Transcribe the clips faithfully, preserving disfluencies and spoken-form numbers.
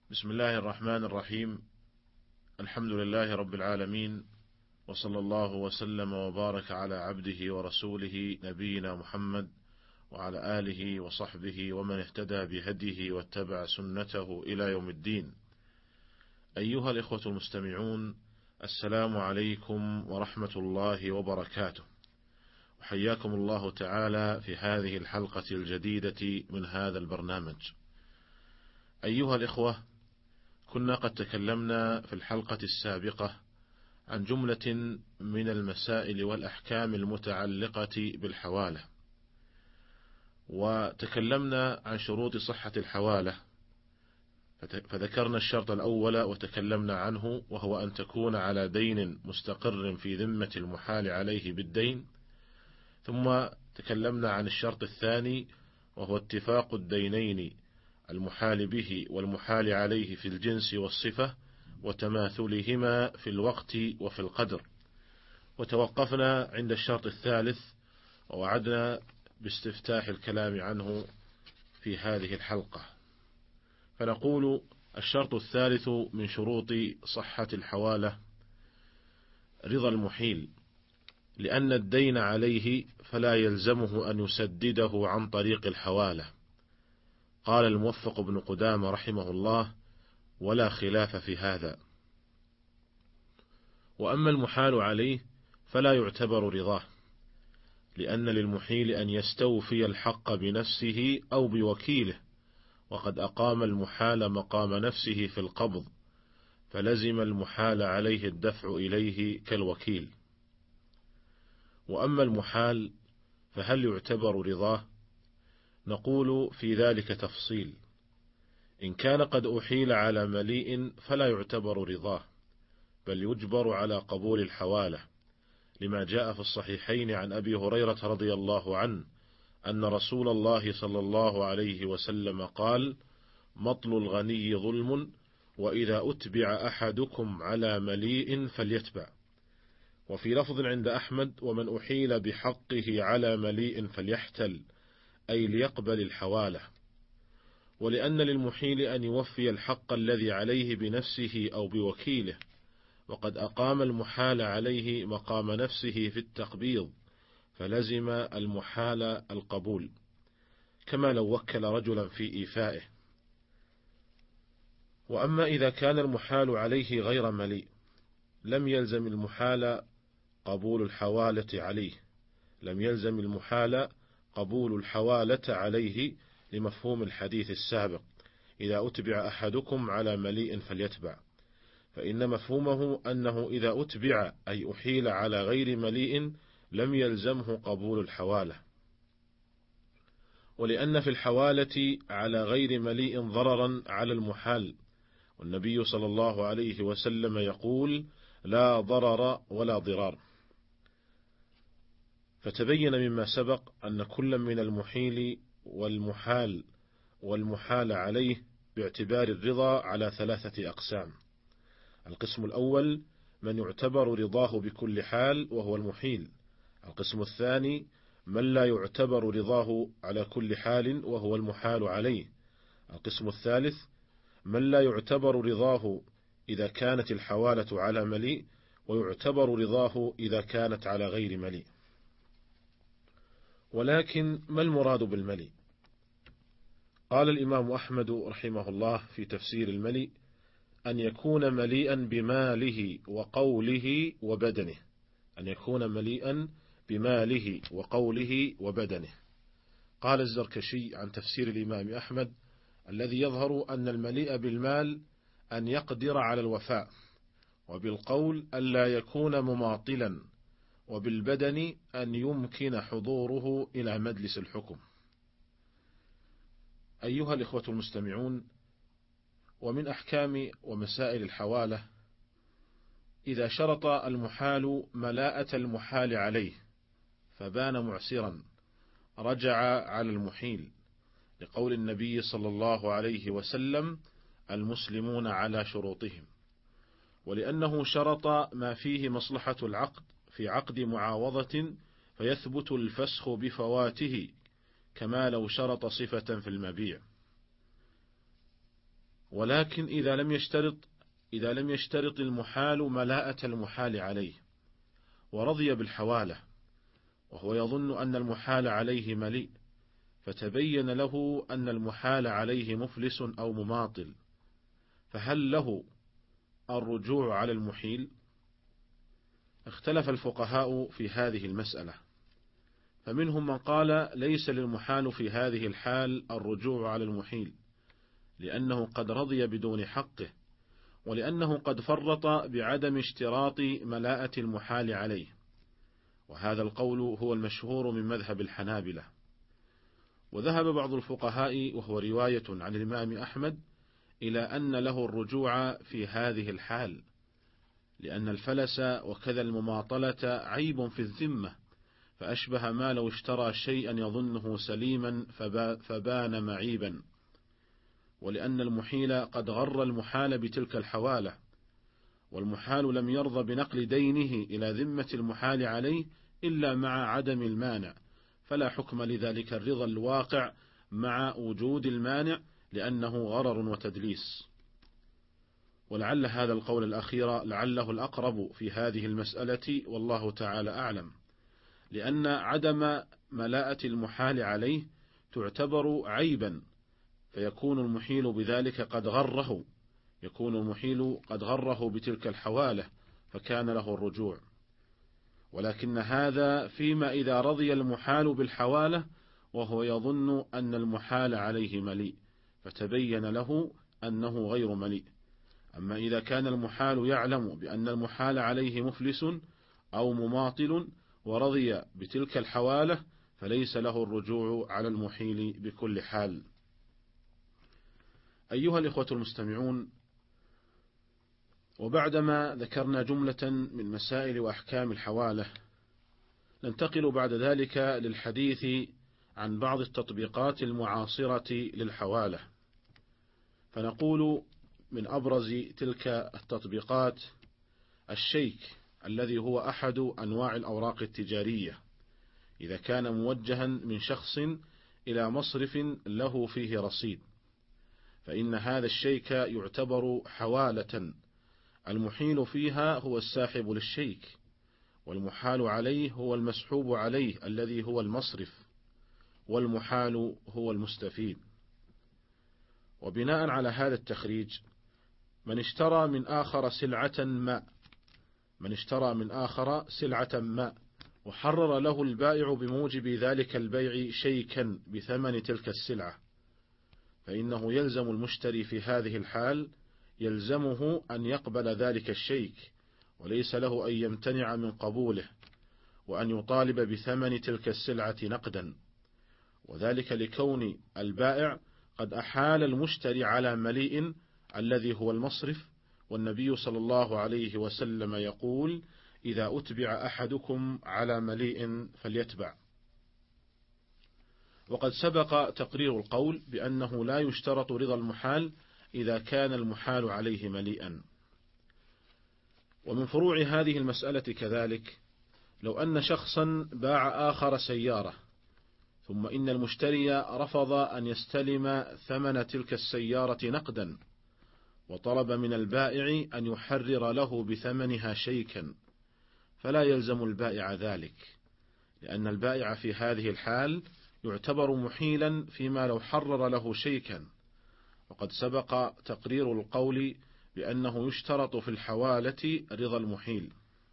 بسم الله الرحمن الرحيم. الحمد لله رب العالمين، وصلى الله وسلم وبارك على عبده ورسوله نبينا محمد وعلى آله وصحبه ومن اهتدى بهديه واتبع سنته إلى يوم الدين. أيها الإخوة المستمعون، السلام عليكم ورحمة الله وبركاته، وحياكم الله تعالى في هذه الحلقة الجديدة من هذا البرنامج. أيها الإخوة، كنا قد تكلمنا في الحلقة السابقة عن جملة من المسائل والأحكام المتعلقة بالحوالة، وتكلمنا عن شروط صحة الحوالة، فذكرنا الشرط الأول وتكلمنا عنه، وهو أن تكون على دين مستقر في ذمة المحال عليه بالدين. ثم تكلمنا عن الشرط الثاني، وهو اتفاق الدينين المحال به والمحال عليه في الجنس والصفة، وتماثلهما في الوقت وفي القدر. وتوقفنا عند الشرط الثالث، ووعدنا باستفتاح الكلام عنه في هذه الحلقة. فنقول: الشرط الثالث من شروط صحة الحوالة رضا المحيل، لأن الدين عليه فلا يلزمه أن يسدده عن طريق الحوالة. قال الموفق بن قدامة رحمه الله: ولا خلاف في هذا. وأما المحال عليه فلا يعتبر رضاه، لأن للمحيل أن يستوفي الحق بنفسه أو بوكيله، وقد أقام المحال مقام نفسه في القبض، فلزم المحال عليه الدفع إليه كالوكيل. وأما المحال فهل يعتبر رضاه؟ نقول في ذلك تفصيل. إن كان قد أحيل على مليء فلا يعتبر رضاه، بل يجبر على قبول الحوالة، لما جاء في الصحيحين عن أبي هريرة رضي الله عنه أن رسول الله صلى الله عليه وسلم قال: مطل الغني ظلم، وإذا أتبع أحدكم على مليء فليتبع. وفي لفظ عند أحمد: ومن أحيل بحقه على مليء فليحتل، أي ليقبل الحوالة. ولأن للمحيل أن يوفي الحق الذي عليه بنفسه أو بوكيله، وقد أقام المحال عليه مقام نفسه في التقبيض، فلزم المحال القبول، كما لو وكل رجلا في إيفائه. وأما إذا كان المحال عليه غير مليء، لم يلزم المحال قبول الحوالة عليه لم يلزم المحال قبول الحوالة عليه لمفهوم الحديث السابق: إذا أتبع أحدكم على مليء فليتبع، فإن مفهومه أنه إذا أتبع أي أحيل على غير مليء لم يلزمه قبول الحوالة. ولأن في الحوالة على غير مليء ضررا على المحال، والنبي صلى الله عليه وسلم يقول: لا ضرر ولا ضرار. فتبين مما سبق أن كل من المحيل والمحال والمحال عليه باعتبار الرضا على ثلاثة أقسام. القسم الأول: من يعتبر رضاه بكل حال وهو المحيل. القسم الثاني: من لا يعتبر رضاه على كل حال وهو المحال عليه. القسم الثالث: من لا يعتبر رضاه إذا كانت الحوالة على مليء، ويعتبر رضاه إذا كانت على غير مليء. ولكن ما المراد بالمليء؟ قال الإمام أحمد رحمه الله في تفسير المليء: أن يكون مليئا بماله وقوله وبدنه أن يكون مليئا بماله وقوله وبدنه. قال الزركشي عن تفسير الإمام أحمد: الذي يظهر أن المليء بالمال أن يقدر على الوفاء، وبالقول ألا يكون مماطلا، وبالبدن أن يمكن حضوره إلى مجلس الحكم. أيها الإخوة المستمعون، ومن أحكام ومسائل الحوالة: إذا شرط المحال ملاءة المحال عليه فبان معسرا، رجع على المحيل، لقول النبي صلى الله عليه وسلم: المسلمون على شروطهم. ولأنه شرط ما فيه مصلحة العقد في عقد معاوضة، فيثبت الفسخ بفواته، كما لو شرط صفة في المبيع. ولكن إذا لم يشترط إذا لم يشترط المحال ملاءة المحال عليه ورضي بالحوالة، وهو يظن أن المحال عليه مليء، فتبين له أن المحال عليه مفلس أو مماطل، فهل له الرجوع على المحيل؟ اختلف الفقهاء في هذه المسألة، فمنهم من قال ليس للمحال في هذه الحال الرجوع على المحيل، لأنه قد رضي بدون حقه، ولأنه قد فرط بعدم اشتراط ملاءة المحال عليه، وهذا القول هو المشهور من مذهب الحنابلة. وذهب بعض الفقهاء وهو رواية عن الإمام أحمد إلى أن له الرجوع في هذه الحال، لأن الفلس وكذا المماطلة عيب في الذمة، فأشبه ما لو اشترى شيئا يظنه سليما فبان معيبا، ولأن المحيل قد غر المحال بتلك الحوالة، والمحال لم يرضى بنقل دينه إلى ذمة المحال عليه إلا مع عدم المانع، فلا حكم لذلك الرضا الواقع مع وجود المانع، لأنه غرر وتدليس. ولعل هذا القول الأخير لعله الأقرب في هذه المسألة، والله تعالى أعلم، لأن عدم ملاءة المحال عليه تعتبر عيبا، فيكون المحيل بذلك قد غره يكون المحيل قد غره بتلك الحوالة، فكان له الرجوع. ولكن هذا فيما إذا رضي المحال بالحوالة وهو يظن أن المحال عليه مليء، فتبين له أنه غير مليء. أما إذا كان المحال يعلم بأن المحال عليه مفلس أو مماطل ورضي بتلك الحوالة، فليس له الرجوع على المحيل بكل حال. أيها الإخوة المستمعون، وبعدما ذكرنا جملة من مسائل وأحكام الحوالة، ننتقل بعد ذلك للحديث عن بعض التطبيقات المعاصرة للحوالة. فنقول من أبرز تلك التطبيقات الشيك، الذي هو أحد أنواع الأوراق التجارية، إذا كان موجها من شخص إلى مصرف له فيه رصيد، فإن هذا الشيك يعتبر حوالة، المحيل فيها هو الساحب للشيك، والمحال عليه هو المسحوب عليه الذي هو المصرف، والمحال هو المستفيد. وبناء على هذا التخريج، من اشترى من آخر سلعة ما من اشترى من آخر سلعة ما وحرر له البائع بموجب ذلك البيع شيكا بثمن تلك السلعة، فإنه يلزم المشتري في هذه الحال يلزمه أن يقبل ذلك الشيك، وليس له أن يمتنع من قبوله، وأن يطالب بثمن تلك السلعة نقدا، وذلك لكون البائع قد أحال المشتري على مليء الذي هو المصرف، والنبي صلى الله عليه وسلم يقول: إذا أتبع أحدكم على مليء فليتبع. وقد سبق تقرير القول بأنه لا يشترط رضا المحال إذا كان المحال عليه مليئا. ومن فروع هذه المسألة كذلك، لو أن شخصا باع آخر سيارة، ثم إن المشتري رفض أن يستلم ثمن تلك السيارة نقدا، وطلب من البائع أن يحرر له بثمنها شيكا، فلا يلزم البائع ذلك، لأن البائع في هذه الحال يعتبر محيلا فيما لو حرر له شيكا. وقد سبق تقرير القول بأنه يشترط في الحوالة رضا المحيل.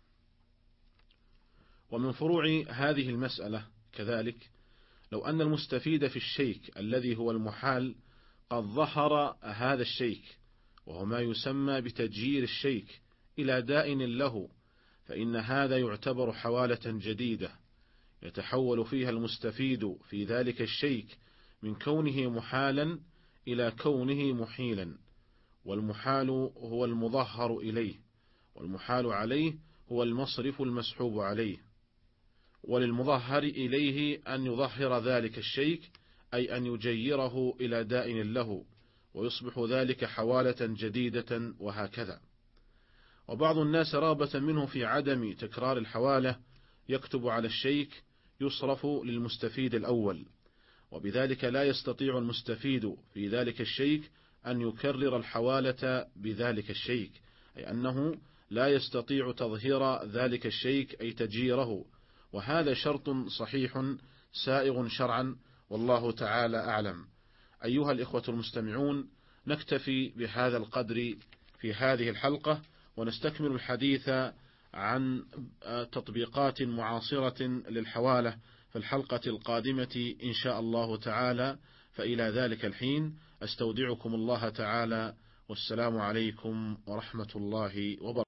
ومن فروع هذه المسألة كذلك، لو أن المستفيد في الشيك الذي هو المحال قد ظهر هذا الشيك، وهو ما يسمى بتجيير الشيك، إلى دائن له، فإن هذا يعتبر حوالة جديدة يتحول فيها المستفيد في ذلك الشيك من كونه محالا إلى كونه محيلا، والمحال هو المظهر إليه، والمحال عليه هو المصرف المسحوب عليه، وللمظهر إليه أن يظهر ذلك الشيك، أي أن يجيره إلى دائن له، ويصبح ذلك حوالة جديدة، وهكذا. وبعض الناس رغبة منه في عدم تكرار الحوالة يكتب على الشيك يصرف للمستفيد الأول، وبذلك لا يستطيع المستفيد في ذلك الشيك أن يكرر الحوالة بذلك الشيك، أي أنه لا يستطيع تظهير ذلك الشيك أي تجيره، وهذا شرط صحيح سائغ شرعا، والله تعالى أعلم. أيها الإخوة المستمعون، نكتفي بهذا القدر في هذه الحلقة، ونستكمل الحديث عن تطبيقات معاصرة للحوالة في الحلقة القادمة إن شاء الله تعالى. فإلى ذلك الحين أستودعكم الله تعالى، والسلام عليكم ورحمة الله وبركاته.